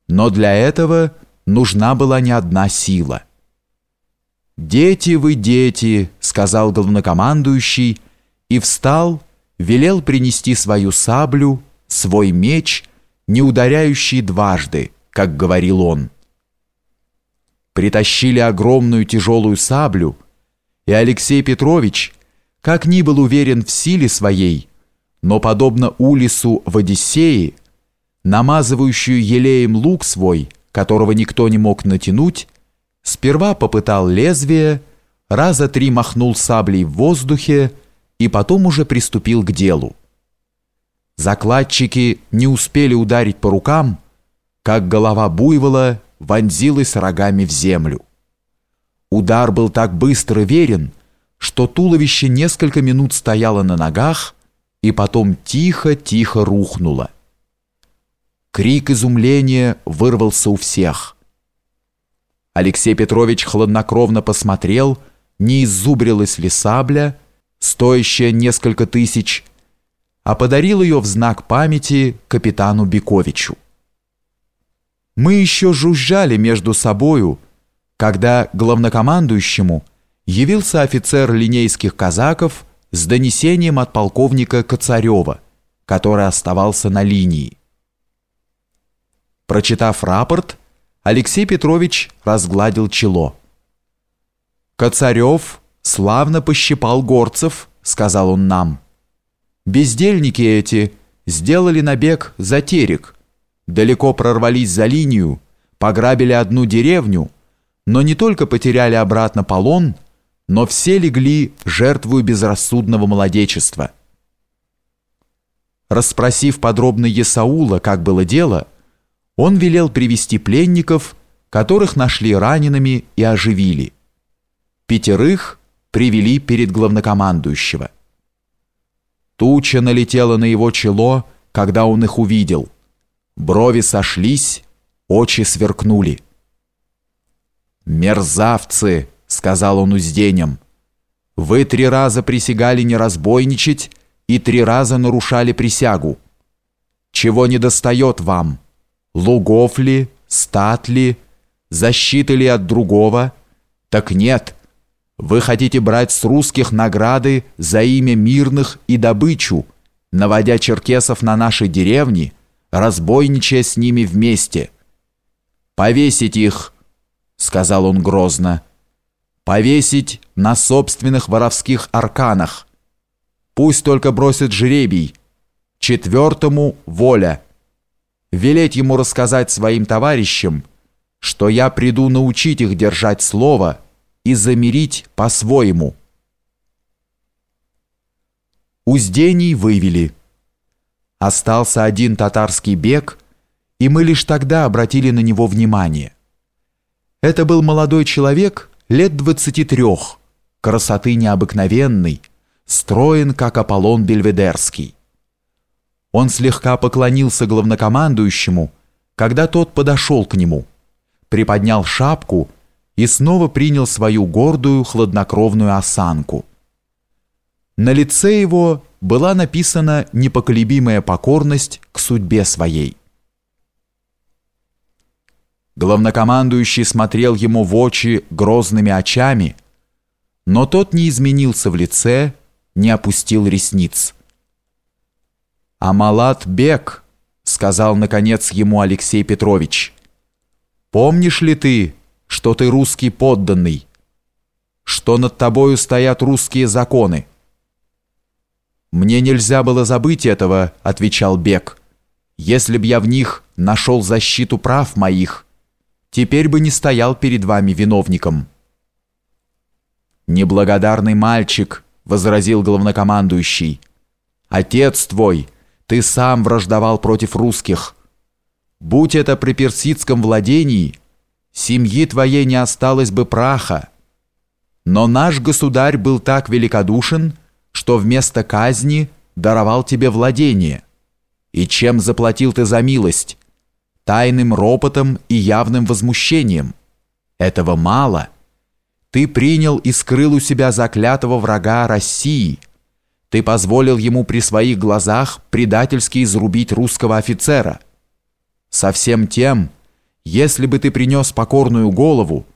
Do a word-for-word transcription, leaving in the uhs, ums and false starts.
Но для этого нужна была не одна сила. «Дети вы, дети», — сказал главнокомандующий, и встал, велел принести свою саблю, свой меч, не ударяющий дважды, как говорил он. Притащили огромную тяжелую саблю, и Алексей Петрович, как ни был уверен в силе своей, но, подобно Улису в Одиссее, намазывающую елеем лук свой, которого никто не мог натянуть, сперва попытал лезвие, раза три махнул саблей в воздухе и потом уже приступил к делу. Закладчики не успели ударить по рукам, как голова буйвола вонзилась рогами в землю. Удар был так быстро и верен, что туловище несколько минут стояло на ногах и потом тихо-тихо рухнуло. Крик изумления вырвался у всех. Алексей Петрович хладнокровно посмотрел, не иззубрилась ли сабля, стоящая несколько тысяч, а подарил ее в знак памяти капитану Бековичу. Мы еще жужжали между собою, когда главнокомандующему явился офицер линейских казаков с донесением от полковника Коцарева, который оставался на линии. Прочитав рапорт, Алексей Петрович разгладил чело. «Коцарев славно пощипал горцев», — сказал он нам. «Бездельники эти сделали набег за Терек, далеко прорвались за линию, пограбили одну деревню, но не только потеряли обратно полон, но все легли жертвою безрассудного молодечества». Расспросив подробно Есаула, как было дело, он велел привести пленников, которых нашли ранеными и оживили. Пятерых привели перед главнокомандующего. Туча налетела на его чело, когда он их увидел. Брови сошлись, очи сверкнули. «Мерзавцы!» — сказал он узденем. «Вы три раза присягали не разбойничать и три раза нарушали присягу. Чего недостает вам? Лугов ли, стат ли, защиты ли от другого? Так нет, вы хотите брать с русских награды за имя мирных и добычу, наводя черкесов на наши деревни, разбойничая с ними вместе. Повесить их, — сказал он грозно, — повесить на собственных воровских арканах. Пусть только бросит жребий. Четвертому воля. Велеть ему рассказать своим товарищам, что я приду научить их держать слово и замирить по-своему». Уздений вывели. Остался один татарский бег, и мы лишь тогда обратили на него внимание. Это был молодой человек лет двадцати трех, красоты необыкновенной, строен, как Аполлон Бельведерский. Он слегка поклонился главнокомандующему, когда тот подошел к нему, приподнял шапку и снова принял свою гордую, хладнокровную осанку. На лице его была написана непоколебимая покорность к судьбе своей. Главнокомандующий смотрел ему в очи грозными очами, но тот не изменился в лице, не опустил ресниц. «Амалат бек», — сказал наконец ему Алексей Петрович, — «помнишь ли ты, что ты русский подданный, что над тобою стоят русские законы?» «Мне нельзя было забыть этого», — отвечал бек, — «если б я в них нашел защиту прав моих, теперь бы не стоял перед вами виновником». «Неблагодарный мальчик», — возразил главнокомандующий, — «отец твой, ты сам враждовал против русских. Будь это при персидском владении, семьи твоей не осталось бы праха. Но наш государь был так великодушен, что вместо казни даровал тебе владение. И чем заплатил ты за милость? Тайным ропотом и явным возмущением. Этого мало. Ты принял и скрыл у себя заклятого врага России. Ты позволил ему при своих глазах предательски изрубить русского офицера. Со всем тем Если бы ты принес покорную голову,